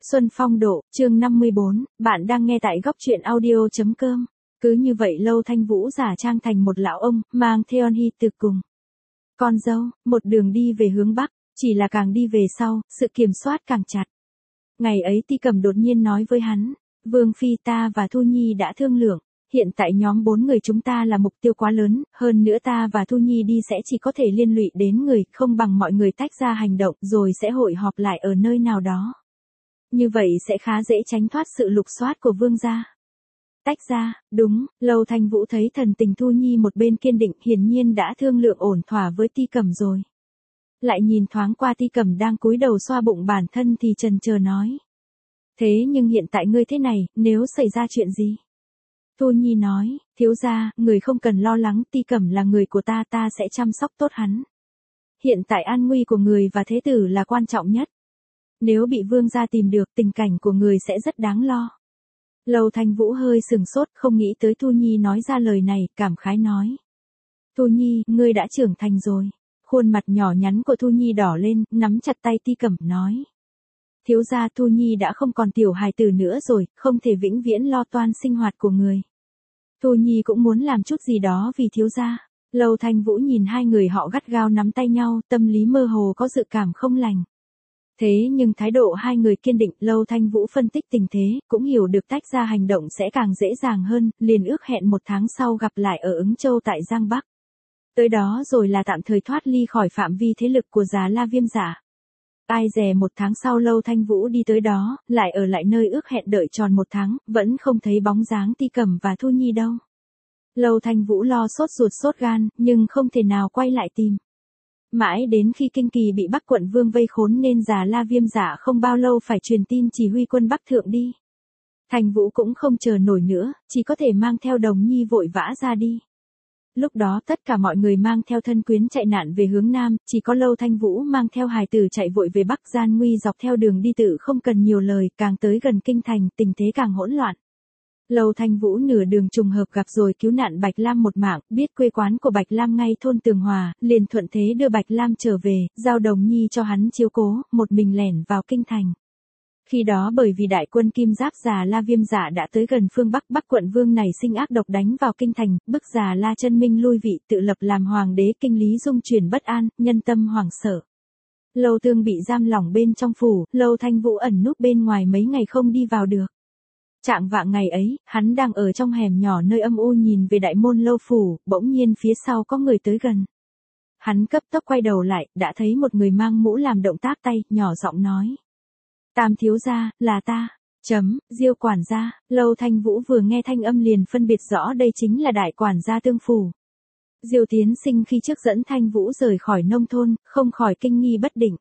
Xuân Phong Độ, chương 54, bạn đang nghe tại góc truyện audio.com. Cứ như vậy Lâu Thanh Vũ giả trang thành một lão ông, mang Theon Hy từ cùng con dâu, một đường đi về hướng Bắc, chỉ là càng đi về sau, sự kiểm soát càng chặt. Ngày ấy Ti Cẩm đột nhiên nói với hắn, Vương Phi ta và Thu Nhi đã thương lượng, hiện tại nhóm 4 người chúng ta là mục tiêu quá lớn, hơn nữa ta và Thu Nhi đi sẽ chỉ có thể liên lụy đến người, không bằng mọi người tách ra hành động rồi sẽ hội họp lại ở nơi nào đó. Như vậy sẽ khá dễ tránh thoát sự lục soát của vương gia. Tách ra, đúng, Lâu Thanh Vũ thấy thần tình Thu Nhi một bên kiên định, hiển nhiên đã thương lượng ổn thỏa với Ti Cẩm rồi. Lại nhìn thoáng qua Ti Cẩm đang cúi đầu xoa bụng bản thân thì chần chờ nói. Thế nhưng hiện tại ngươi thế này, nếu xảy ra chuyện gì? Thu Nhi nói, thiếu gia, người không cần lo lắng, Ti Cẩm là người của ta, ta sẽ chăm sóc tốt hắn. Hiện tại an nguy của người và thế tử là quan trọng nhất. Nếu bị vương gia tìm được, tình cảnh của người sẽ rất đáng lo. Lâu Thanh Vũ hơi sừng sốt, không nghĩ tới Thu Nhi nói ra lời này, cảm khái nói. Thu Nhi, ngươi đã trưởng thành rồi. Khuôn mặt nhỏ nhắn của Thu Nhi đỏ lên, nắm chặt tay Ti Cẩm nói. Thiếu gia, Thu Nhi đã không còn tiểu hài tử nữa rồi, không thể vĩnh viễn lo toan sinh hoạt của người. Thu Nhi cũng muốn làm chút gì đó vì thiếu gia. Lâu Thanh Vũ nhìn hai người họ gắt gao nắm tay nhau, tâm lý mơ hồ có dự cảm không lành. Thế nhưng thái độ hai người kiên định, Lâu Thanh Vũ phân tích tình thế, cũng hiểu được tách ra hành động sẽ càng dễ dàng hơn, liền ước hẹn 1 tháng sau gặp lại ở Ứng Châu tại Giang Bắc. Tới đó rồi là tạm thời thoát ly khỏi phạm vi thế lực của Già La Viêm giả. Ai dè 1 tháng sau Lâu Thanh Vũ đi tới đó, lại ở lại nơi ước hẹn đợi tròn 1 tháng, vẫn không thấy bóng dáng Ti Cẩm và Thu Nhi đâu. Lâu Thanh Vũ lo sốt ruột sốt gan, nhưng không thể nào quay lại tìm. Mãi đến khi Kinh Kỳ bị Bắc quận vương vây khốn nên Già La Viêm giả không bao lâu phải truyền tin chỉ huy quân Bắc thượng đi. Thanh Vũ cũng không chờ nổi nữa, chỉ có thể mang theo Đồng Nhi vội vã ra đi. Lúc đó tất cả mọi người mang theo thân quyến chạy nạn về hướng Nam, chỉ có Lâu Thanh Vũ mang theo hài tử chạy vội về Bắc. Gian nguy dọc theo đường đi tự không cần nhiều lời, càng tới gần kinh thành, tình thế càng hỗn loạn. Lâu Thanh Vũ nửa đường trùng hợp gặp rồi cứu nạn Bạch Lam một mạng, biết quê quán của Bạch Lam ngay thôn Tường Hòa, liền thuận thế đưa Bạch Lam trở về, giao Đồng Nhi cho hắn chiếu cố, một mình lẻn vào kinh thành. Khi đó bởi vì đại quân Kim Giáp Già La Viêm giả đã tới gần phương Bắc, Bắc quận vương này sinh ác độc đánh vào kinh thành, bức Già La Chân Minh lui vị, tự lập làm hoàng đế, kinh lý dung chuyển bất an, nhân tâm hoảng sợ. Lâu Tương bị giam lỏng bên trong phủ, Lâu Thanh Vũ ẩn núp bên ngoài mấy ngày không đi vào được. Trạng vạng ngày ấy, hắn đang ở trong hẻm nhỏ nơi âm u nhìn về đại môn lâu phủ, bỗng nhiên phía sau có người tới gần. Hắn cấp tốc quay đầu lại, đã thấy một người mang mũ làm động tác tay, nhỏ giọng nói. Tam thiếu gia, là ta. Diêu quản gia. Lâu Thanh Vũ vừa nghe thanh âm liền phân biệt rõ đây chính là đại quản gia Tương phủ. Diêu Tiến Sinh khi trước dẫn Thanh Vũ rời khỏi nông thôn, không khỏi kinh nghi bất định.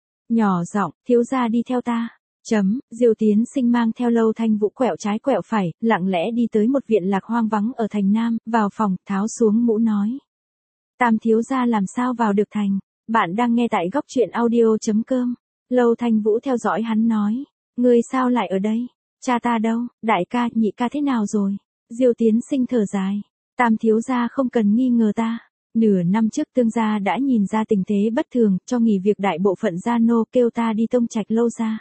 Nhỏ giọng, thiếu gia đi theo ta. Diêu Tiến Sinh mang theo Lâu Thanh Vũ quẹo trái quẹo phải, lặng lẽ đi tới một viện lạc hoang vắng ở thành Nam, vào phòng, tháo xuống mũ nói. Tam thiếu gia làm sao vào được thành? Bạn đang nghe tại góc truyện audio.com. Lâu Thanh Vũ theo dõi hắn nói. Ngươi sao lại ở đây? Cha ta đâu? Đại ca, nhị ca thế nào rồi? Diêu Tiến Sinh thở dài. Tam thiếu gia không cần nghi ngờ ta. Nửa năm trước Tương gia đã nhìn ra tình thế bất thường, cho nghỉ việc đại bộ phận gia nô, kêu ta đi Tông Trạch Lâu gia.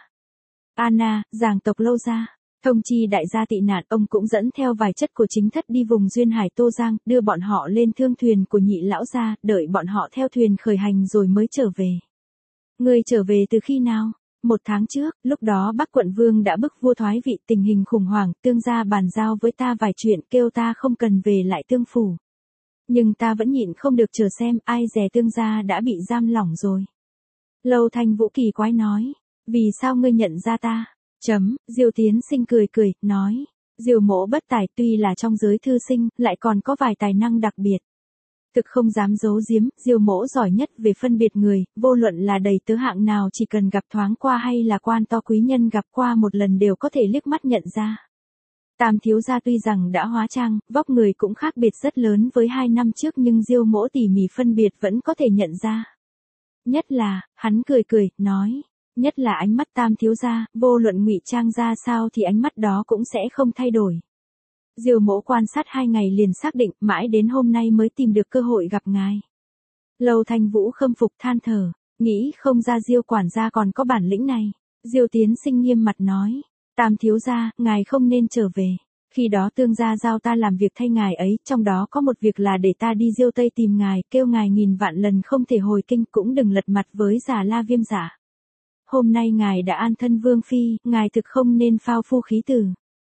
Anna, Giàng tộc Lâu gia. Thông chi đại gia tị nạn, ông cũng dẫn theo vài chất của chính thất đi vùng duyên hải Tô Giang, đưa bọn họ lên thương thuyền của nhị lão gia, đợi bọn họ theo thuyền khởi hành rồi mới trở về. Ngươi trở về từ khi nào? 1 tháng trước, lúc đó Bắc quận vương đã bức vua thoái vị, tình hình khủng hoảng, Tương gia bàn giao với ta vài chuyện, kêu ta không cần về lại Tương phủ. Nhưng ta vẫn nhịn không được chờ xem, ai dè Tương gia đã bị giam lỏng rồi. Lâu Thanh Vũ kỳ quái nói, vì sao ngươi nhận ra ta? Diêu Tiến Sinh cười cười, nói, Diêu mỗ bất tài, tuy là trong giới thư sinh, lại còn có vài tài năng đặc biệt. Thực không dám giấu giếm, Diêu mỗ giỏi nhất về phân biệt người, vô luận là đầy tớ hạng nào chỉ cần gặp thoáng qua hay là quan to quý nhân gặp qua một lần đều có thể liếc mắt nhận ra. Tam thiếu gia tuy rằng đã hóa trang, vóc người cũng khác biệt rất lớn với 2 năm trước nhưng Diêu mỗ tỉ mỉ phân biệt vẫn có thể nhận ra. Nhất là, hắn cười cười, nói, nhất là ánh mắt Tam thiếu gia, vô luận ngụy trang ra sao thì ánh mắt đó cũng sẽ không thay đổi. Diêu mỗ quan sát 2 ngày liền xác định, mãi đến hôm nay mới tìm được cơ hội gặp ngài. Lâu Thanh Vũ khâm phục than thở, nghĩ không ra Diêu quản gia còn có bản lĩnh này. Diêu Tiến Sinh nghiêm mặt nói, Tam thiếu gia, ngài không nên trở về. Khi đó tương gia giao ta làm việc thay ngài ấy, trong đó có một việc là để ta đi Diêu Tây tìm ngài, kêu ngài nghìn vạn lần không thể hồi kinh, cũng đừng lật mặt với Già La Viêm Dạ. Hôm nay ngài đã an thân vương phi, ngài thực không nên phao phu khí tử.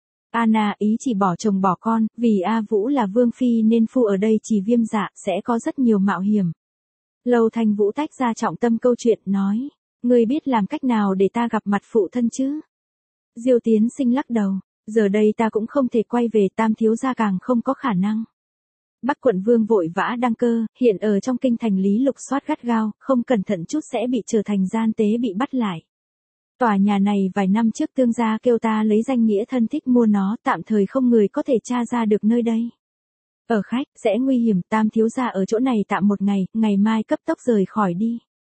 Anna ý chỉ bỏ chồng bỏ con, vì A Vũ là vương phi nên phu ở đây chỉ Viêm Dạ, sẽ có rất nhiều mạo hiểm. Lâu Thanh Vũ tách ra trọng tâm câu chuyện, nói, ngươi biết làm cách nào để ta gặp mặt phụ thân chứ? Diêu Tiến Sinh lắc đầu, giờ đây ta cũng không thể quay về, Tam thiếu gia càng không có khả năng. Bắc quận vương vội vã đăng cơ, hiện ở trong kinh thành lý lục soát gắt gao, không cẩn thận chút sẽ bị trở thành gian tế bị bắt lại. Tòa nhà này vài năm trước tương gia kêu ta lấy danh nghĩa thân thích mua nó, tạm thời không người có thể tra ra được nơi đây. Ở khách, sẽ nguy hiểm, Tam thiếu gia ở chỗ này tạm một ngày, ngày mai cấp tốc rời khỏi đi.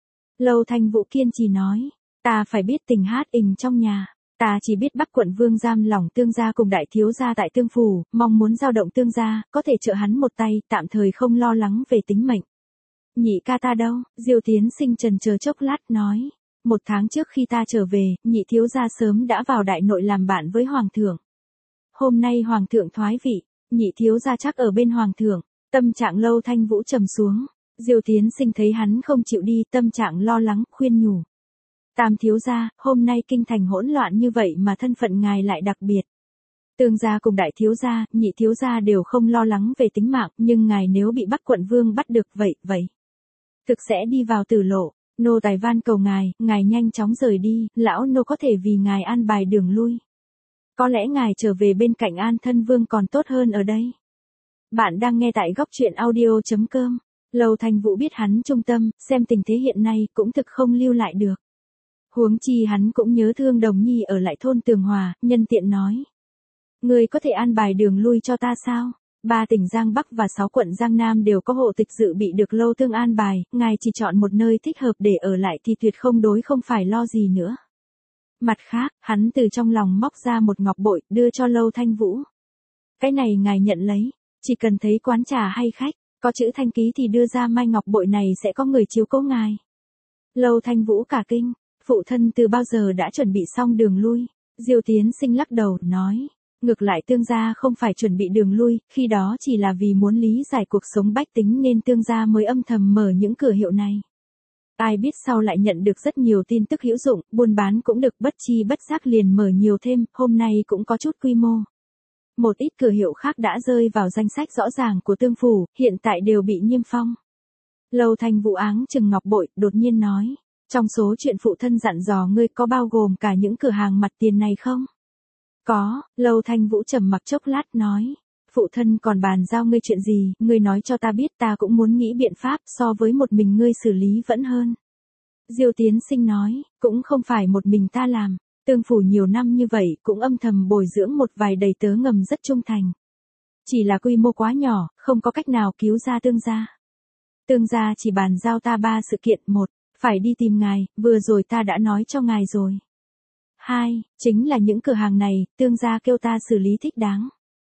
Lâu Thanh Vũ kiên trì nói, ta phải biết tình hát ình trong nhà. Ta chỉ biết Bắc quận vương giam lỏng tương gia cùng đại thiếu gia tại tương phủ, mong muốn giao động tương gia, có thể trợ hắn một tay, tạm thời không lo lắng về tính mệnh. Nhị ca ta đâu? Diêu Tiến Sinh trần chờ chốc lát nói. 1 tháng trước khi ta trở về, nhị thiếu gia sớm đã vào đại nội làm bạn với hoàng thượng. Hôm nay hoàng thượng thoái vị, nhị thiếu gia chắc ở bên hoàng thượng. Tâm trạng Lâu Thanh Vũ trầm xuống. Diêu Tiến Sinh thấy hắn không chịu đi, tâm trạng lo lắng, khuyên nhủ. Tam thiếu gia, hôm nay kinh thành hỗn loạn như vậy mà thân phận ngài lại đặc biệt. Tương gia cùng đại thiếu gia, nhị thiếu gia đều không lo lắng về tính mạng, nhưng ngài nếu bị Bắc quận vương bắt được vậy. Thực sẽ đi vào tử lộ, nô tài van cầu ngài nhanh chóng rời đi, lão nô có thể vì ngài an bài đường lui. Có lẽ ngài trở về bên cạnh An Thân Vương còn tốt hơn ở đây. Bạn đang nghe tại góc truyện audio.com. Lâu Thanh Vũ biết hắn trung tâm, xem tình thế hiện nay cũng thực không lưu lại được. Huống chi hắn cũng nhớ thương Đồng Nhi ở lại thôn Tường Hòa, nhân tiện nói. Ngươi có thể an bài đường lui cho ta sao? 3 tỉnh Giang Bắc và 6 quận Giang Nam đều có hộ tịch dự bị được Lâu Thương an bài, ngài chỉ chọn một nơi thích hợp để ở lại thì tuyệt không phải lo gì nữa. Mặt khác, hắn từ trong lòng móc ra một ngọc bội, đưa cho Lâu Thanh Vũ. Cái này ngài nhận lấy, chỉ cần thấy quán trà hay khách, có chữ Thanh ký thì đưa ra mai ngọc bội này sẽ có người chiếu cố ngài. Lâu Thanh Vũ cả kinh. Phụ thân từ bao giờ đã chuẩn bị xong đường lui? Diêu Tiến Sinh lắc đầu, nói. Ngược lại tương gia không phải chuẩn bị đường lui, khi đó chỉ là vì muốn lý giải cuộc sống bách tính nên tương gia mới âm thầm mở những cửa hiệu này. Ai biết sau lại nhận được rất nhiều tin tức hữu dụng, buôn bán cũng được bất chi bất giác liền mở nhiều thêm, hôm nay cũng có chút quy mô. Một ít cửa hiệu khác đã rơi vào danh sách rõ ràng của tương phủ, hiện tại đều bị niêm phong. Lâu Thanh Vũ áng chừng ngọc bội, đột nhiên nói. Trong số chuyện phụ thân dặn dò ngươi có bao gồm cả những cửa hàng mặt tiền này không? Có, Lâu Thanh Vũ trầm mặc chốc lát nói. Phụ thân còn bàn giao ngươi chuyện gì, ngươi nói cho ta biết, ta cũng muốn nghĩ biện pháp, so với một mình ngươi xử lý vẫn hơn. Diêu Tiến Sinh nói, cũng không phải một mình ta làm, tương phủ nhiều năm như vậy cũng âm thầm bồi dưỡng một vài đầy tớ ngầm rất trung thành. Chỉ là quy mô quá nhỏ, không có cách nào cứu ra tương gia. Tương gia chỉ bàn giao ta 3 sự kiện. 1. Phải đi tìm ngài, vừa rồi ta đã nói cho ngài rồi. 2. Chính là những cửa hàng này, tương gia kêu ta xử lý thích đáng.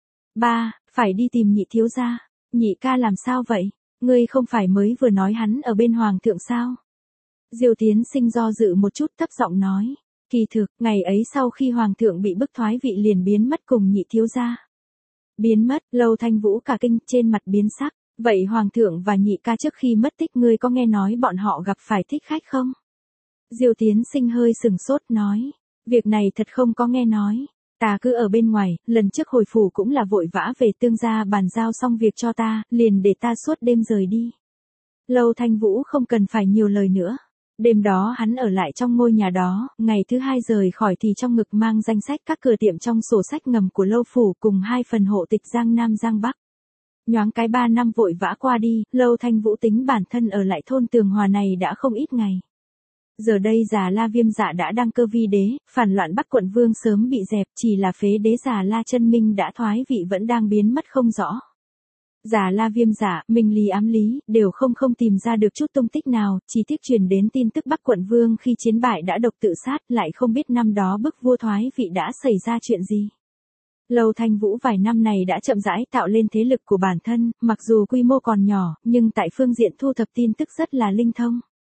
3. Phải đi tìm nhị thiếu gia. Nhị ca làm sao vậy? Ngươi không phải mới vừa nói hắn ở bên hoàng thượng sao? Diêu Tiến Sinh do dự một chút, thấp giọng nói. Kỳ thực, ngày ấy sau khi hoàng thượng bị bức thoái vị liền biến mất cùng nhị thiếu gia. Biến mất, Lâu Thanh Vũ cả kinh, trên mặt biến sắc. Vậy hoàng thượng và nhị ca trước khi mất tích ngươi có nghe nói bọn họ gặp phải thích khách không? Diêu Tiến Sinh hơi sừng sốt nói. Việc này thật không có nghe nói. Ta cứ ở bên ngoài, lần trước hồi phủ cũng là vội vã về tương gia bàn giao xong việc cho ta, liền để ta suốt đêm rời đi. Lâu Thanh Vũ không cần phải nhiều lời nữa. Đêm đó hắn ở lại trong ngôi nhà đó, ngày thứ 2 rời khỏi thì trong ngực mang danh sách các cửa tiệm trong sổ sách ngầm của Lâu phủ cùng 2 phần hộ tịch Giang Nam Giang Bắc. Nhoáng cái 3 năm vội vã qua đi, Lâu Thanh Vũ tính bản thân ở lại thôn Tường Hòa này đã không ít ngày. Giờ đây Già La Viêm Dạ đã đăng cơ vi đế, phản loạn Bắc quận vương sớm bị dẹp, chỉ là phế đế Già La Chân Minh đã thoái vị vẫn đang biến mất không rõ. Già La Viêm Dạ, Minh Lý Ám Lý, đều không tìm ra được chút tung tích nào, chỉ tiếc truyền đến tin tức Bắc quận vương khi chiến bại đã độc tự sát, lại không biết năm đó bức vua thoái vị đã xảy ra chuyện gì. Lâu Thanh Vũ vài năm này đã chậm rãi tạo lên thế lực của bản thân, mặc dù quy mô còn nhỏ, nhưng tại phương diện thu thập tin tức rất là linh thông.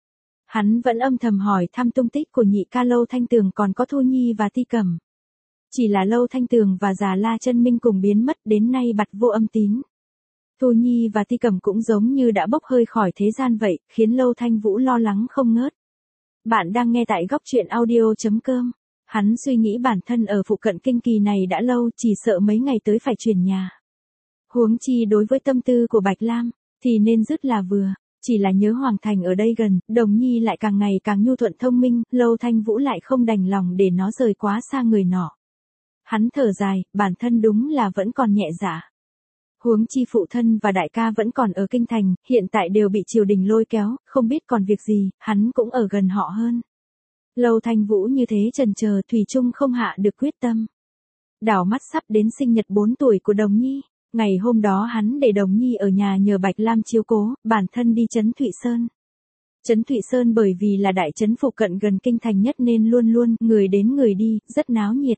Hắn vẫn âm thầm hỏi thăm tung tích của nhị ca Lâu Thanh Tường còn có Thu Nhi và Ti Cẩm. Chỉ là Lâu Thanh Tường và Già La Chân Minh cùng biến mất đến nay bặt vô âm tín. Thu Nhi và Ti Cẩm cũng giống như đã bốc hơi khỏi thế gian vậy, khiến Lâu Thanh Vũ lo lắng không ngớt. Bạn đang nghe tại góc truyện audio.com. Hắn suy nghĩ bản thân ở phụ cận kinh kỳ này đã lâu, chỉ sợ mấy ngày tới phải chuyển nhà. Huống chi đối với tâm tư của Bạch Lam, thì nên dứt là vừa. Chỉ là nhớ Hoàng Thành ở đây gần, Đồng Nhi lại càng ngày càng nhu thuận thông minh, Lâu Thanh Vũ lại không đành lòng để nó rời quá xa người nọ. Hắn thở dài, bản thân đúng là vẫn còn nhẹ dạ. Huống chi phụ thân và đại ca vẫn còn ở kinh thành, hiện tại đều bị triều đình lôi kéo, không biết còn việc gì, hắn cũng ở gần họ hơn. Lâu Thanh Vũ như thế chần chờ, thủy chung không hạ được quyết tâm. Đảo mắt sắp đến sinh nhật 4 tuổi của Đồng Nhi, ngày hôm đó hắn để Đồng Nhi ở nhà nhờ Bạch Lam chiếu cố, bản thân đi Trấn Thụy Sơn. Trấn Thụy Sơn bởi vì là đại trấn phụ cận gần kinh thành nhất nên luôn luôn người đến người đi, rất náo nhiệt.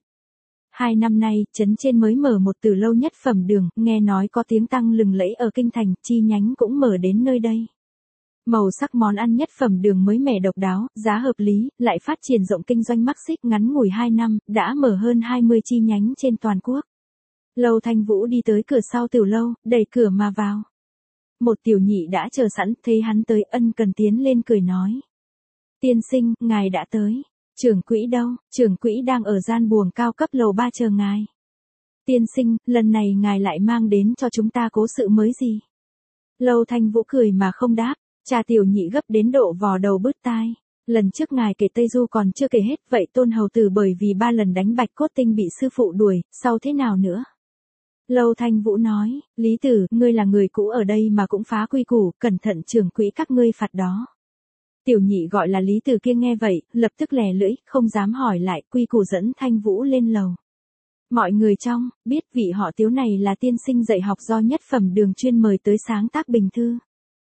2 năm nay, trấn trên mới mở một từ lâu nhất phẩm đường, nghe nói có tiếng tăm lừng lẫy ở kinh thành, chi nhánh cũng mở đến nơi đây. Màu sắc món ăn nhất phẩm đường mới mẻ độc đáo, giá hợp lý, lại phát triển rộng kinh doanh mắc xích ngắn ngủi 2 năm, đã mở hơn 20 chi nhánh trên toàn quốc. Lâu Thanh Vũ đi tới cửa sau tiểu lâu, đẩy cửa mà vào. Một tiểu nhị đã chờ sẵn, thấy hắn tới ân cần tiến lên cười nói. Tiên sinh, ngài đã tới. Trưởng quỹ đâu? Trưởng quỹ đang ở gian buồng cao cấp lầu 3 chờ ngài. Tiên sinh, lần này ngài lại mang đến cho chúng ta cố sự mới gì? Lâu Thanh Vũ cười mà không đáp, cha tiểu nhị gấp đến độ vò đầu bứt tai. Lần trước ngài kể Tây Du còn chưa kể hết, vậy Tôn hầu tử bởi vì 3 lần đánh Bạch Cốt Tinh bị sư phụ đuổi, sau thế nào nữa? Lâu Thanh Vũ nói, Lý Tử, ngươi là người cũ ở đây mà cũng phá quy củ, cẩn thận trưởng quỹ các ngươi phạt đó. Tiểu nhị gọi là Lý Tử kia nghe vậy, lập tức lè lưỡi, không dám hỏi lại, quy củ dẫn Thanh Vũ lên lầu. Mọi người trong, biết vị họ Tiếu này là tiên sinh dạy học do nhất phẩm đường chuyên mời tới sáng tác bình thư.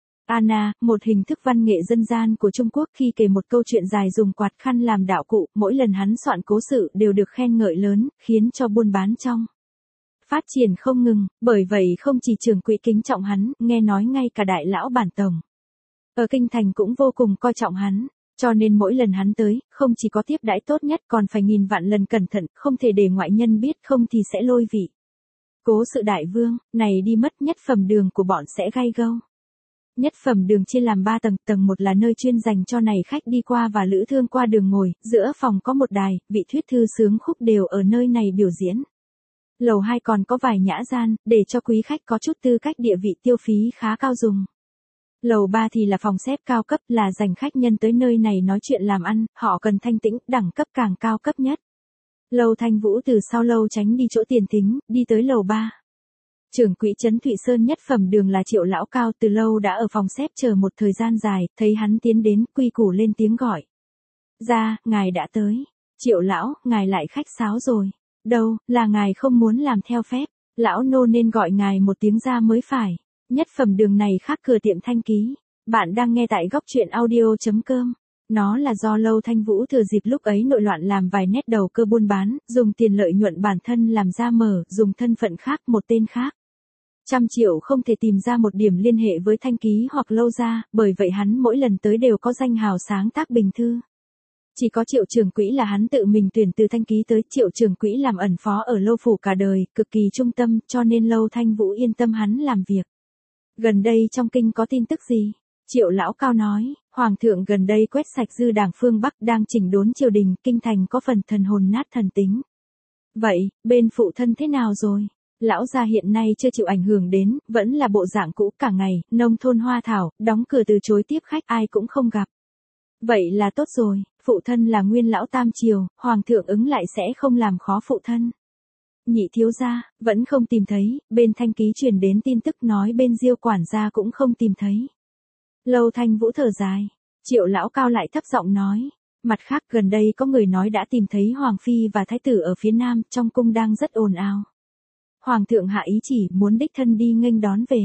Anna, một hình thức văn nghệ dân gian của Trung Quốc khi kể một câu chuyện dài dùng quạt khăn làm đạo cụ, mỗi lần hắn soạn cố sự đều được khen ngợi lớn, khiến cho buôn bán trong phát triển không ngừng, bởi vậy không chỉ trưởng quỹ kính trọng hắn, nghe nói ngay cả đại lão bản tổng ở kinh thành cũng vô cùng coi trọng hắn, cho nên mỗi lần hắn tới, không chỉ có tiếp đãi tốt nhất còn phải nghìn vạn lần cẩn thận, không thể để ngoại nhân biết không thì sẽ lôi vị. Cố sự đại vương, này đi mất nhất phẩm đường của bọn sẽ gay gâu. Nhất phẩm đường chia làm 3 tầng, tầng 1 là nơi chuyên dành cho này khách đi qua và lữ thương qua đường ngồi, giữa phòng có một đài, vị thuyết thư sướng khúc đều ở nơi này biểu diễn. Lầu 2 còn có vài nhã gian, để cho quý khách có chút tư cách địa vị tiêu phí khá cao dùng. Lầu 3 thì là phòng xếp cao cấp, là dành khách nhân tới nơi này nói chuyện làm ăn, họ cần thanh tĩnh, đẳng cấp càng cao cấp nhất. Lâu Thanh Vũ từ sau lâu tránh đi chỗ tiền thính, đi tới lầu 3. Trưởng quỹ Trấn Thụy Sơn nhất phẩm đường là Triệu lão cao, từ lâu đã ở phòng xếp chờ một thời gian dài, thấy hắn tiến đến, quy củ lên tiếng gọi. Ra, ngài đã tới. Triệu lão, ngài lại khách sáo rồi. Đâu, là ngài không muốn làm theo phép, lão nô nên gọi ngài một tiếng ra mới phải. Nhất phẩm đường này khác cửa tiệm Thanh Ký. Bạn đang nghe tại góc truyện audio.com. Nó là do Lâu Thanh Vũ thừa dịp lúc ấy nội loạn làm vài nét đầu cơ buôn bán, dùng tiền lợi nhuận bản thân làm ra mở, dùng thân phận khác một tên khác. 100 triệu không thể tìm ra một điểm liên hệ với Thanh Ký hoặc Lâu gia, bởi vậy hắn mỗi lần tới đều có danh hào sáng tác bình thư. Chỉ có Triệu trưởng quỹ là hắn tự mình tuyển từ Thanh Ký tới, Triệu trưởng quỹ làm ẩn phó ở Lâu phủ cả đời, cực kỳ trung tâm, cho nên Lâu Thanh Vũ yên tâm hắn làm việc. Gần đây trong kinh có tin tức gì? Triệu lão cao nói, Hoàng thượng gần đây quét sạch dư đảng phương Bắc đang chỉnh đốn triều đình, kinh thành có phần thần hồn nát thần tính. Vậy, bên phụ thân thế nào rồi? Lão gia hiện nay chưa chịu ảnh hưởng đến, vẫn là bộ dạng cũ cả ngày, nông thôn hoa thảo, đóng cửa từ chối tiếp khách ai cũng không gặp. Vậy là tốt rồi, phụ thân là nguyên lão tam triều, Hoàng thượng ứng lại sẽ không làm khó phụ thân. Nhị thiếu gia, vẫn không tìm thấy, bên Thanh Ký truyền đến tin tức nói bên Diêu quản gia cũng không tìm thấy. Lâu Thanh Vũ thở dài, Triệu lão cao lại thấp giọng nói, mặt khác gần đây có người nói đã tìm thấy Hoàng phi và thái tử ở phía nam, trong cung đang rất ồn ào. Hoàng thượng hạ ý chỉ muốn đích thân đi nghênh đón về.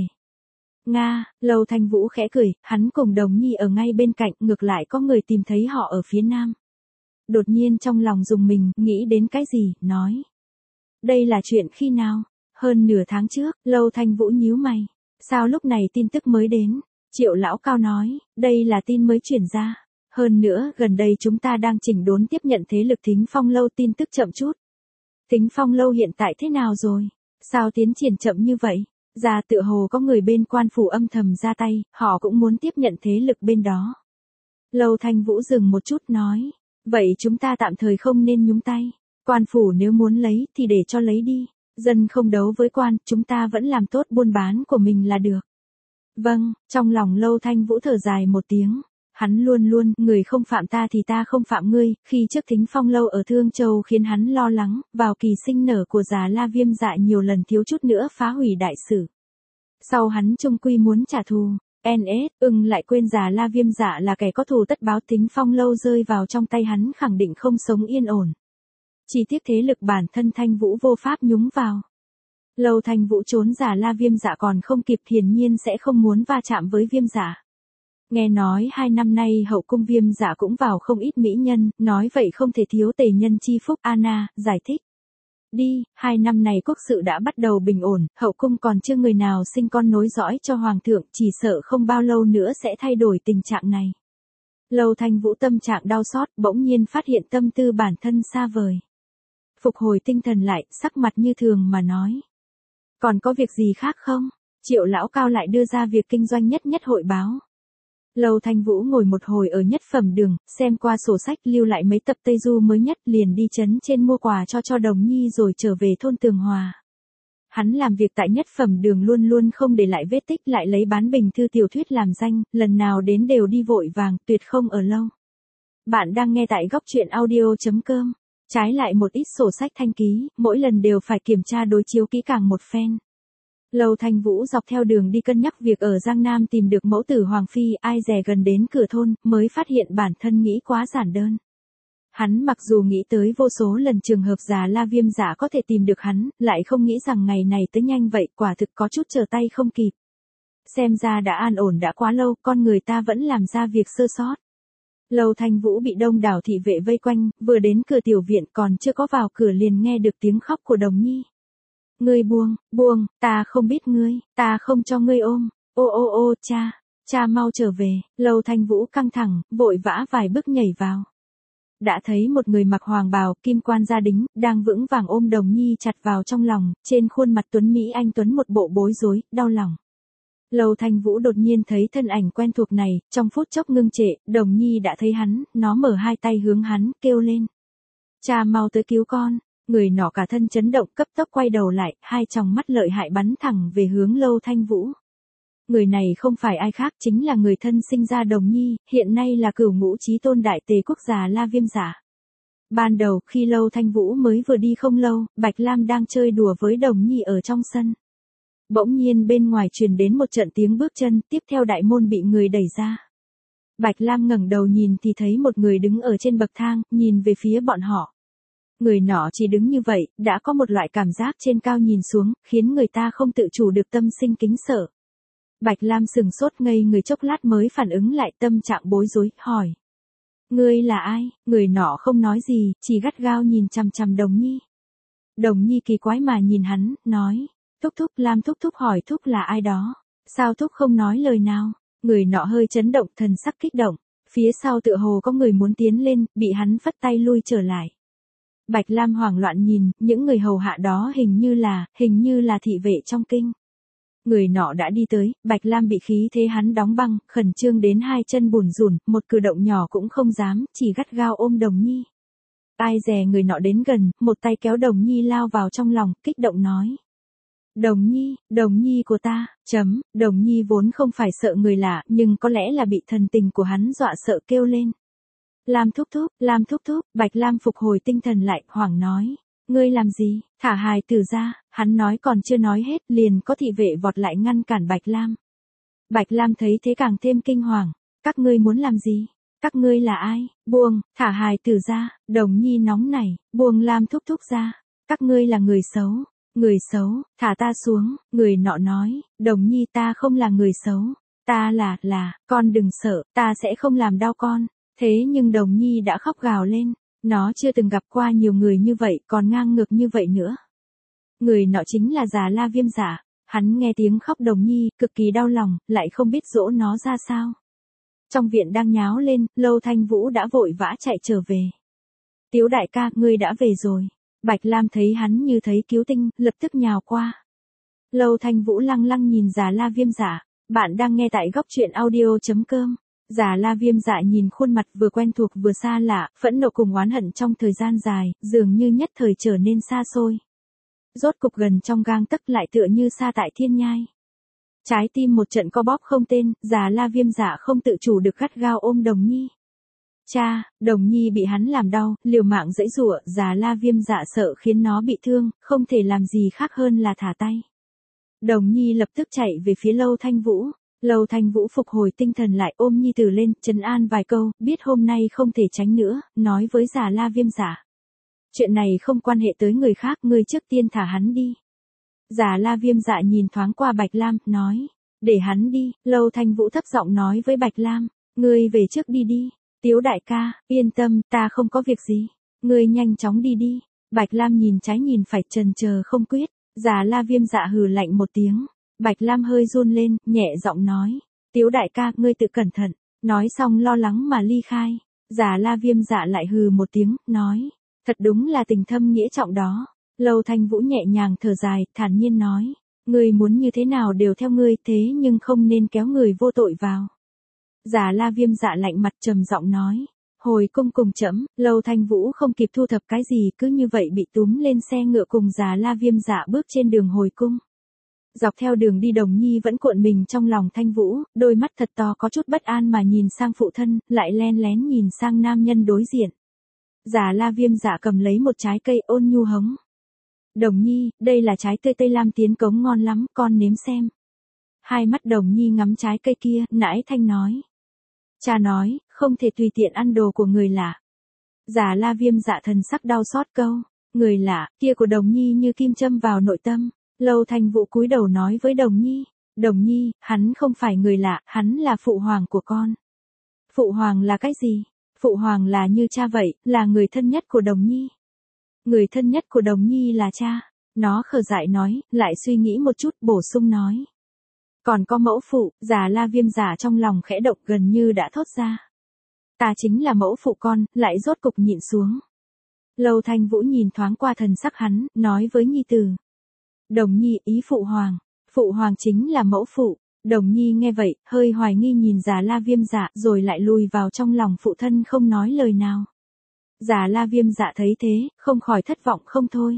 Nga, Lâu Thanh Vũ khẽ cười, hắn cùng Đồng Nhi ở ngay bên cạnh, ngược lại có người tìm thấy họ ở phía nam. Đột nhiên trong lòng rùng mình, nghĩ đến cái gì, nói. Đây là chuyện khi nào? Hơn nửa tháng trước, Lâu Thanh Vũ nhíu mày. Sao lúc này tin tức mới đến? Triệu lão cao nói, đây là tin mới chuyển ra. Hơn nữa, gần đây chúng ta đang chỉnh đốn tiếp nhận thế lực Thính Phong Lâu, tin tức chậm chút. Thính Phong Lâu hiện tại thế nào rồi? Sao tiến triển chậm như vậy? Ra tựa hồ có người bên quan phủ âm thầm ra tay, họ cũng muốn tiếp nhận thế lực bên đó. Lâu Thanh Vũ dừng một chút nói, vậy chúng ta tạm thời không nên nhúng tay. Quan phủ nếu muốn lấy thì để cho lấy đi. Dân không đấu với quan, chúng ta vẫn làm tốt buôn bán của mình là được. Vâng, trong lòng Lâu Thanh Vũ thở dài một tiếng. Hắn luôn luôn, người không phạm ta thì ta không phạm ngươi, khi trước Thính Phong Lâu ở Thương Châu khiến hắn lo lắng, vào kỳ sinh nở của Già La Viêm Dạ nhiều lần thiếu chút nữa phá hủy đại sự. Sau hắn chung quy muốn trả thù, lại quên Già La Viêm Dạ là kẻ có thù tất báo, Thính Phong Lâu rơi vào trong tay hắn khẳng định không sống yên ổn. Chỉ tiếc thế lực bản thân Thanh Vũ vô pháp nhúng vào. Lâu Thanh Vũ trốn Già La Viêm Dạ còn không kịp, hiển nhiên sẽ không muốn va chạm với Viêm Dạ. Nghe nói 2 năm nay hậu cung Viêm Dạ cũng vào không ít mỹ nhân, nói vậy không thể thiếu tề nhân chi phúc. Anna giải thích. Đi, 2 năm này quốc sự đã bắt đầu bình ổn, hậu cung còn chưa người nào sinh con nối dõi cho hoàng thượng, chỉ sợ không bao lâu nữa sẽ thay đổi tình trạng này. Lâu Thanh Vũ tâm trạng đau xót, bỗng nhiên phát hiện tâm tư bản thân xa vời. Phục hồi tinh thần lại, sắc mặt như thường mà nói. Còn có việc gì khác không? Triệu lão cao lại đưa ra việc kinh doanh nhất nhất hội báo. Lâu Thanh Vũ ngồi một hồi ở Nhất Phẩm Đường, xem qua sổ sách, lưu lại mấy tập Tây Du mới nhất, liền đi trấn trên mua quà cho Đồng Nhi rồi trở về thôn Tường Hòa. Hắn làm việc tại Nhất Phẩm Đường luôn luôn không để lại vết tích, lại lấy bán bình thư tiểu thuyết làm danh, lần nào đến đều đi vội vàng, tuyệt không ở lâu. Bạn đang nghe tại góc truyện audio.com. Trái lại một ít sổ sách thanh ký, mỗi lần đều phải kiểm tra đối chiếu kỹ càng một phen. Lâu Thanh Vũ dọc theo đường đi cân nhắc việc ở Giang Nam tìm được mẫu tử Hoàng Phi, ai dè gần đến cửa thôn, mới phát hiện bản thân nghĩ quá giản đơn. Hắn mặc dù nghĩ tới vô số lần trường hợp Già La Viêm Dạ có thể tìm được hắn, lại không nghĩ rằng ngày này tới nhanh vậy, quả thực có chút trở tay không kịp. Xem ra đã an ổn đã quá lâu, con người ta vẫn làm ra việc sơ sót. Lâu Thanh Vũ bị đông đảo thị vệ vây quanh, vừa đến cửa tiểu viện còn chưa có vào cửa liền nghe được tiếng khóc của Đồng Nhi. Ngươi buông, ta không biết ngươi, ta không cho ngươi ôm, ô, cha mau trở về. Lâu Thanh Vũ căng thẳng, vội vã vài bước nhảy vào. Đã thấy một người mặc hoàng bào, kim quan gia đính, đang vững vàng ôm Đồng Nhi chặt vào trong lòng, trên khuôn mặt tuấn Mỹ anh tuấn một bộ bối rối, đau lòng. Lâu Thanh Vũ đột nhiên thấy thân ảnh quen thuộc này, trong phút chốc ngưng trệ, Đồng Nhi đã thấy hắn, nó mở hai tay hướng hắn, kêu lên. Cha mau tới cứu con. Người nọ cả thân chấn động, cấp tốc quay đầu lại, hai tròng mắt lợi hại bắn thẳng về hướng Lâu Thanh Vũ. Người này không phải ai khác, chính là người thân sinh ra Đồng Nhi, hiện nay là Cửu Ngũ Chí Tôn đại tề quốc Già La Viêm Dạ. Ban đầu, khi Lâu Thanh Vũ mới vừa đi không lâu, Bạch Lam đang chơi đùa với Đồng Nhi ở trong sân. Bỗng nhiên bên ngoài truyền đến một trận tiếng bước chân, tiếp theo đại môn bị người đẩy ra. Bạch Lam ngẩng đầu nhìn thì thấy một người đứng ở trên bậc thang, nhìn về phía bọn họ. Người nọ chỉ đứng như vậy, đã có một loại cảm giác trên cao nhìn xuống, khiến người ta không tự chủ được tâm sinh kính sợ. Bạch Lam sừng sốt ngây người chốc lát mới phản ứng lại, tâm trạng bối rối, hỏi. Ngươi là ai? Người nọ không nói gì, chỉ gắt gao nhìn chằm chằm Đồng Nhi. Đồng Nhi kỳ quái mà nhìn hắn, nói. Thúc, Lam thúc hỏi thúc là ai đó? Sao thúc không nói lời nào? Người nọ hơi chấn động, thần sắc kích động. Phía sau tựa hồ có người muốn tiến lên, bị hắn phất tay lui trở lại. Bạch Lam hoảng loạn nhìn, những người hầu hạ đó hình như là thị vệ trong kinh. Người nọ đã đi tới, Bạch Lam bị khí thế hắn đóng băng, khẩn trương đến hai chân bủn rủn, một cử động nhỏ cũng không dám, chỉ gắt gao ôm Đồng Nhi. Ai dè người nọ đến gần, một tay kéo Đồng Nhi lao vào trong lòng, kích động nói. Đồng Nhi của ta, Đồng Nhi vốn không phải sợ người lạ, nhưng có lẽ là bị thần tình của hắn dọa sợ kêu lên. Lam thúc thúc, Bạch Lam phục hồi tinh thần lại, hoảng nói. Ngươi làm gì, thả hài tử ra, hắn nói còn chưa nói hết, liền có thị vệ vọt lại ngăn cản Bạch Lam. Bạch Lam thấy thế càng thêm kinh hoàng, các ngươi muốn làm gì, các ngươi là ai, buông, thả hài tử ra, Đồng Nhi nóng nảy, buông Lam thúc ra, các ngươi là người xấu, thả ta xuống, người nọ nói, Đồng Nhi ta không là người xấu, ta là, con đừng sợ, ta sẽ không làm đau con. Thế nhưng Đồng Nhi đã khóc gào lên, nó chưa từng gặp qua nhiều người như vậy, còn ngang ngược như vậy nữa. Người nọ chính là Già La Viêm Dạ, hắn nghe tiếng khóc Đồng Nhi, cực kỳ đau lòng, lại không biết dỗ nó ra sao. Trong viện đang nháo lên, Lâu Thanh Vũ đã vội vã chạy trở về. Tiếu đại ca, ngươi đã về rồi. Bạch Lam thấy hắn như thấy cứu tinh, lập tức nhào qua. Lâu Thanh Vũ lăng lăng nhìn Già La Viêm Dạ. Bạn đang nghe tại góc truyện audio.com. Già La Viêm Dạ nhìn khuôn mặt vừa quen thuộc vừa xa lạ, phẫn nộ cùng oán hận trong thời gian dài, dường như nhất thời trở nên xa xôi. Rốt cục gần trong gang tấc lại tựa như xa tại thiên nhai. Trái tim một trận co bóp không tên, Già La Viêm Dạ không tự chủ được gắt gao ôm Đồng Nhi. Cha, Đồng Nhi bị hắn làm đau, liều mạng giãy giụa, Già La Viêm Dạ sợ khiến nó bị thương, không thể làm gì khác hơn là thả tay. Đồng Nhi lập tức chạy về phía Lâu Thanh Vũ. Lâu Thanh Vũ phục hồi tinh thần lại ôm Nhi Tử lên, trấn an vài câu, biết hôm nay không thể tránh nữa, nói với Già La Viêm Dạ. Chuyện này không quan hệ tới người khác, ngươi trước tiên thả hắn đi. Già La Viêm Dạ nhìn thoáng qua Bạch Lam, nói, để hắn đi. Lâu Thanh Vũ thấp giọng nói với Bạch Lam, ngươi về trước đi đi. Tiếu đại ca, yên tâm, ta không có việc gì. Ngươi nhanh chóng đi đi. Bạch Lam nhìn trái nhìn phải chần chờ không quyết. Già La Viêm Dạ hừ lạnh một tiếng. Bạch Lam hơi run lên, nhẹ giọng nói, Tiếu đại ca, ngươi tự cẩn thận. Nói xong lo lắng mà ly khai. Già La Viêm Dạ lại hừ một tiếng, nói, thật đúng là tình thâm nghĩa trọng đó. Lâu Thanh Vũ nhẹ nhàng thở dài, thản nhiên nói, ngươi muốn như thế nào đều theo ngươi, thế nhưng không nên kéo người vô tội vào. Già La Viêm Dạ lạnh mặt trầm giọng nói, hồi cung cùng trẫm. Lâu Thanh Vũ không kịp thu thập cái gì, cứ như vậy bị túm lên xe ngựa cùng Già La Viêm Dạ bước trên đường hồi cung. Dọc theo đường đi Đồng Nhi vẫn cuộn mình trong lòng Thanh Vũ, đôi mắt thật to có chút bất an mà nhìn sang phụ thân, lại len lén nhìn sang nam nhân đối diện. Già La Viêm Dạ cầm lấy một trái cây ôn nhu hống. Đồng Nhi, đây là trái tươi Tây Lam tiến cống ngon lắm, con nếm xem. Hai mắt Đồng Nhi ngắm trái cây kia, nãi thanh nói. Cha nói, không thể tùy tiện ăn đồ của người lạ. Già La Viêm Dạ thần sắc đau xót câu, người lạ, kia của Đồng Nhi như kim châm vào nội tâm. Lâu Thanh Vũ cúi đầu nói với Đồng Nhi, Đồng Nhi, hắn không phải người lạ, hắn là phụ hoàng của con. Phụ hoàng là cái gì? Phụ hoàng là như cha vậy, là người thân nhất của Đồng Nhi. Người thân nhất của Đồng Nhi là cha. Nó khờ dại nói, lại suy nghĩ một chút, bổ sung nói. Còn có mẫu phụ. Già La Viêm Dạ trong lòng khẽ động, gần như đã thốt ra. Ta chính là mẫu phụ con, lại rốt cục nhịn xuống. Lâu Thanh Vũ nhìn thoáng qua thần sắc hắn, nói với Nhi Tử. Đồng Nhi, ý phụ hoàng. Phụ hoàng chính là mẫu phụ. Đồng Nhi nghe vậy, hơi hoài nghi nhìn Già La Viêm Dạ, rồi lại lùi vào trong lòng phụ thân không nói lời nào. Già La Viêm Dạ thấy thế, không khỏi thất vọng không thôi.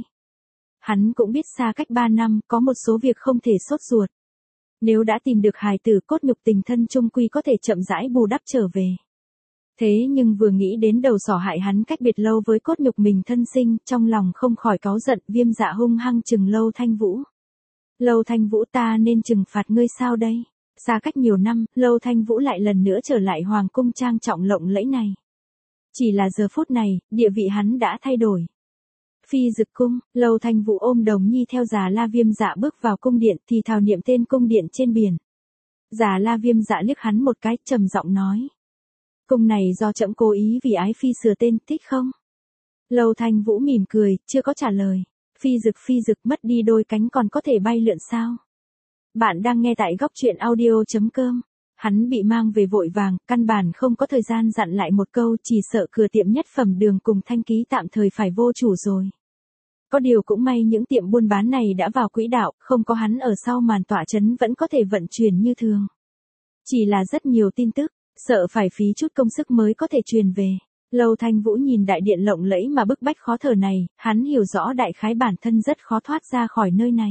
Hắn cũng biết xa cách 3 năm, có một số việc không thể sốt ruột. Nếu đã tìm được hài tử, cốt nhục tình thân chung quy có thể chậm rãi bù đắp trở về. Thế nhưng vừa nghĩ đến đầu sỏ hại hắn cách biệt lâu với cốt nhục mình thân sinh, trong lòng không khỏi cáu giận. Viêm Dạ hung hăng trừng Lâu Thanh Vũ. Lâu Thanh Vũ, ta nên trừng phạt ngươi sao đây? Xa cách nhiều năm, Lâu Thanh Vũ lại lần nữa trở lại hoàng cung trang trọng lộng lẫy này. Chỉ là giờ phút này, địa vị hắn đã thay đổi. Phi Dực cung. Lâu Thanh Vũ ôm Đồng Nhi theo Già La Viêm Dạ bước vào cung điện, thì thào niệm tên cung điện trên biển. Già La Viêm Dạ liếc hắn một cái, trầm giọng nói. Cung này do trẫm cố ý vì ái phi sửa tên, thích không? Lâu Thanh Vũ mỉm cười, chưa có trả lời. Phi Dực mất đi đôi cánh còn có thể bay lượn sao? Bạn đang nghe tại góc truyện audio.com. Hắn bị mang về vội vàng, căn bản không có thời gian dặn lại một câu, chỉ sợ cửa tiệm nhất phẩm đường cùng Thanh Ký tạm thời phải vô chủ rồi. Có điều cũng may những tiệm buôn bán này đã vào quỹ đạo, không có hắn ở sau màn tỏa chấn vẫn có thể vận chuyển như thường. Chỉ là rất nhiều tin tức, sợ phải phí chút công sức mới có thể truyền về. Lâu Thanh Vũ nhìn đại điện lộng lẫy mà bức bách khó thở này, hắn hiểu rõ đại khái bản thân rất khó thoát ra khỏi nơi này.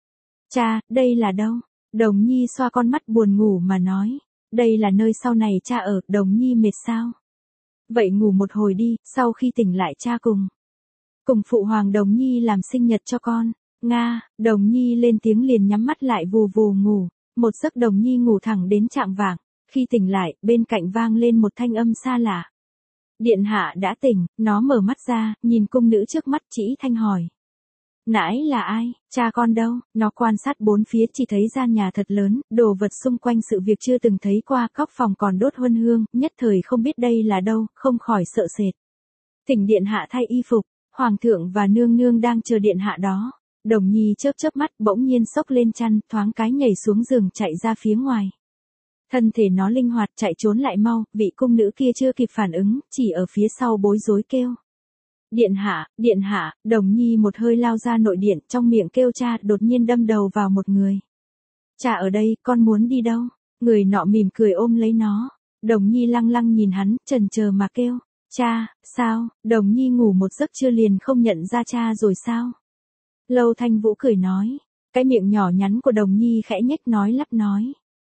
Cha, đây là đâu? Đồng Nhi xoa con mắt buồn ngủ mà nói. Đây là nơi sau này cha ở. Đồng Nhi mệt sao? Vậy ngủ một hồi đi, sau khi tỉnh lại cha cùng phụ hoàng Đồng Nhi làm sinh nhật cho con. Nga. Đồng Nhi lên tiếng liền nhắm mắt lại vù vù ngủ. Một giấc Đồng Nhi ngủ thẳng đến chạng vạng. Khi tỉnh lại, bên cạnh vang lên một thanh âm xa lạ. Điện hạ đã tỉnh. Nó mở mắt ra, nhìn cung nữ trước mắt, chỉ thanh hỏi. Nãi là ai? Cha con đâu? Nó quan sát bốn phía, chỉ thấy gian nhà thật lớn, đồ vật xung quanh sự việc chưa từng thấy qua, góc phòng còn đốt huân hương, nhất thời không biết đây là đâu, không khỏi sợ sệt. Thỉnh điện hạ thay y phục, hoàng thượng và nương nương đang chờ điện hạ đó. Đồng Nhi chớp chớp mắt, bỗng nhiên xốc lên chăn, thoáng cái nhảy xuống giường chạy ra phía ngoài. Thân thể nó linh hoạt chạy trốn lại mau, vị cung nữ kia chưa kịp phản ứng, chỉ ở phía sau bối rối kêu. Điện hạ, Đồng Nhi một hơi lao ra nội điện, trong miệng kêu cha, đột nhiên đâm đầu vào một người. Cha ở đây, con muốn đi đâu? Người nọ mỉm cười ôm lấy nó. Đồng Nhi lăng lăng nhìn hắn, chần chờ mà kêu. Cha, sao? Đồng Nhi ngủ một giấc chưa liền không nhận ra cha rồi sao? Lâu Thanh Vũ cười nói. Cái miệng nhỏ nhắn của Đồng Nhi khẽ nhếch nói lắp nói.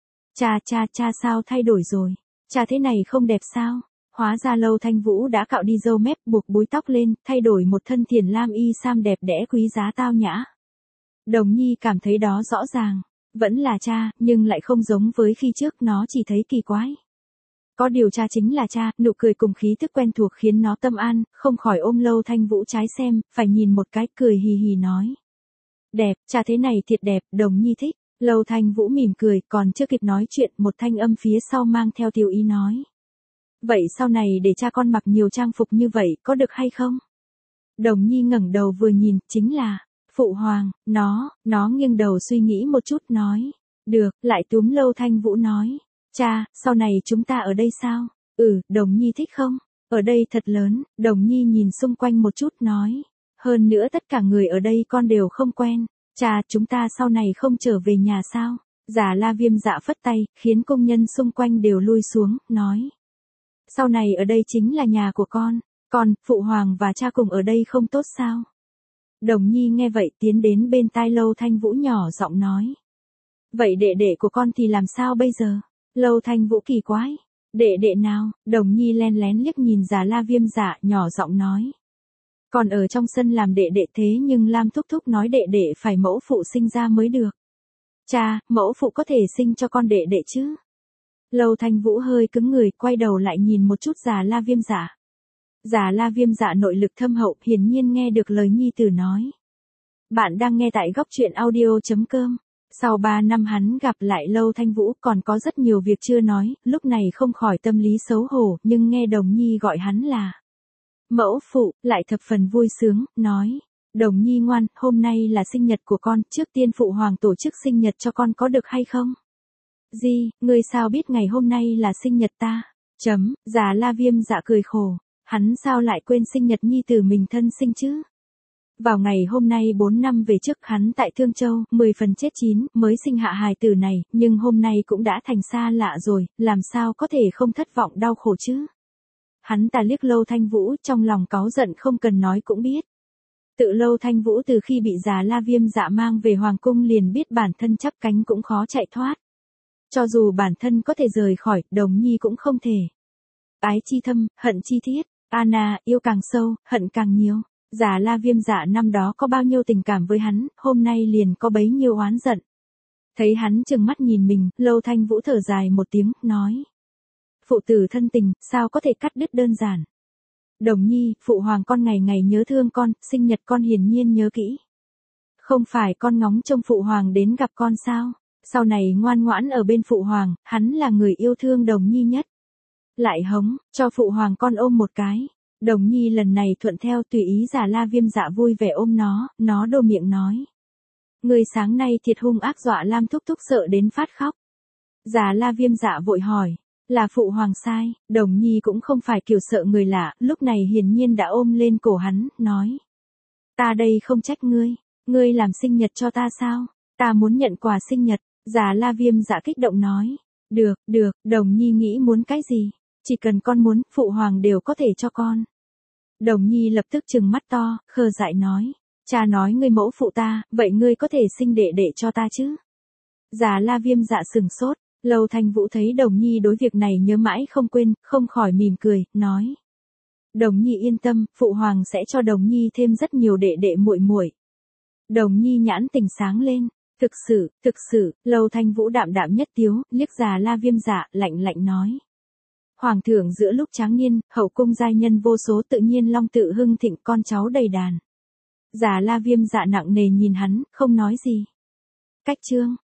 Cha sao thay đổi rồi? Cha thế này không đẹp sao? Hóa ra Lâu Thanh Vũ đã cạo đi râu mép, buộc búi tóc lên, thay đổi một thân thiền lam y sam đẹp đẽ quý giá tao nhã. Đồng Nhi cảm thấy đó rõ ràng, vẫn là cha, nhưng lại không giống với khi trước, nó chỉ thấy kỳ quái. Có điều cha chính là cha, nụ cười cùng khí thức quen thuộc khiến nó tâm an, không khỏi ôm Lâu Thanh Vũ trái xem, phải nhìn một cái, cười hì hì nói. Đẹp, cha thế này thiệt đẹp, Đồng Nhi thích. Lâu Thanh Vũ mỉm cười, còn chưa kịp nói chuyện, một thanh âm phía sau mang theo tiểu ý nói. Vậy sau này để cha con mặc nhiều trang phục như vậy, có được hay không? Đồng Nhi ngẩng đầu vừa nhìn, chính là, Phụ Hoàng, nó nghiêng đầu suy nghĩ một chút nói. Được, lại túm Lâu Thanh Vũ nói. Cha, sau này chúng ta ở đây sao? Đồng Nhi thích không? Ở đây thật lớn, Đồng Nhi nhìn xung quanh một chút nói. Hơn nữa tất cả người ở đây con đều không quen. Cha, chúng ta sau này không trở về nhà sao? Già La Viêm Dạ phất tay, khiến công nhân xung quanh đều lui xuống, nói. Sau này ở đây chính là nhà của con, Phụ Hoàng và cha cùng ở đây không tốt sao? Đồng Nhi nghe vậy tiến đến bên tai Lâu Thanh Vũ nhỏ giọng nói. Vậy đệ đệ của con thì làm sao bây giờ? Lâu Thanh Vũ kỳ quái. Đệ đệ nào? Đồng Nhi len lén liếc nhìn Già La Viêm Dạ nhỏ giọng nói. Còn ở trong sân làm đệ đệ thế nhưng Lam thúc thúc nói đệ đệ phải mẫu phụ sinh ra mới được. Cha, mẫu phụ có thể sinh cho con đệ đệ chứ? Lâu Thanh Vũ hơi cứng người, quay đầu lại nhìn một chút Già La Viêm Dạ. Già La Viêm Dạ nội lực thâm hậu, hiển nhiên nghe được lời nhi tử nói. Bạn đang nghe tại goctruyện.audio.com. Sau 3 năm hắn gặp lại Lâu Thanh Vũ, còn có rất nhiều việc chưa nói, lúc này không khỏi tâm lý xấu hổ, nhưng nghe Đồng Nhi gọi hắn là mẫu phụ, lại thập phần vui sướng, nói. Đồng Nhi ngoan, hôm nay là sinh nhật của con, trước tiên Phụ Hoàng tổ chức sinh nhật cho con có được hay không? Ngươi sao biết ngày hôm nay là sinh nhật ta? Già La Viêm Dạ cười khổ, hắn sao lại quên sinh nhật nhi tử mình thân sinh chứ? Vào ngày hôm nay 4 năm về trước hắn tại Thương Châu, 10 phần chết 9, mới sinh hạ hài tử này, nhưng hôm nay cũng đã thành xa lạ rồi, làm sao có thể không thất vọng đau khổ chứ? Hắn ta liếc Lâu Thanh Vũ, trong lòng cáu giận không cần nói cũng biết. Tự Lâu Thanh Vũ từ khi bị Già La Viêm Dạ mang về Hoàng Cung liền biết bản thân chắp cánh cũng khó chạy thoát. Cho dù bản thân có thể rời khỏi, Đồng Nhi cũng không thể. Ái chi thâm, hận chi thiết, Anna, yêu càng sâu, hận càng nhiều. Già La Viêm Dạ năm đó có bao nhiêu tình cảm với hắn, hôm nay liền có bấy nhiêu oán giận. Thấy hắn trừng mắt nhìn mình, Lâu Thanh Vũ thở dài một tiếng, nói. Phụ tử thân tình, sao có thể cắt đứt đơn giản. Đồng Nhi, Phụ Hoàng con ngày ngày nhớ thương con, sinh nhật con hiển nhiên nhớ kỹ. Không phải con ngóng trông Phụ Hoàng đến gặp con sao? Sau này ngoan ngoãn ở bên Phụ Hoàng, hắn là người yêu thương Đồng Nhi nhất. Lại hống, cho Phụ Hoàng con ôm một cái. Đồng Nhi lần này thuận theo tùy ý. Già La Viêm Dạ vui vẻ ôm nó đô miệng nói. Người sáng nay thiệt hung ác, dọa Lam thúc thúc sợ đến phát khóc. Già La Viêm Dạ vội hỏi. Là Phụ Hoàng sai, Đồng Nhi cũng không phải kiểu sợ người lạ, lúc này hiển nhiên đã ôm lên cổ hắn, nói. Ta đây không trách ngươi làm sinh nhật cho ta sao? Ta muốn nhận quà sinh nhật. Già La Viêm Dạ kích động nói. Được, Đồng Nhi nghĩ muốn cái gì? Chỉ cần con muốn, Phụ Hoàng đều có thể cho con. Đồng Nhi lập tức trừng mắt to, khờ dại nói. Cha nói ngươi mẫu phụ ta, vậy ngươi có thể sinh đệ đệ cho ta chứ? Già La Viêm Dạ sừng sốt. Lâu Thanh Vũ thấy Đồng Nhi đối việc này nhớ mãi không quên, không khỏi mỉm cười, nói. Đồng Nhi yên tâm, Phụ Hoàng sẽ cho Đồng Nhi thêm rất nhiều đệ đệ muội muội. Đồng Nhi nhãn tình sáng lên. Thực sự, Lâu Thanh Vũ đạm đạm nhất tiếu, liếc Già La Viêm Dạ, lạnh lạnh nói. Hoàng thượng giữa lúc tráng niên, hậu cung giai nhân vô số, tự nhiên long tự hưng thịnh, con cháu đầy đàn. Già La Viêm Dạ nặng nề nhìn hắn, không nói gì. Cách chương.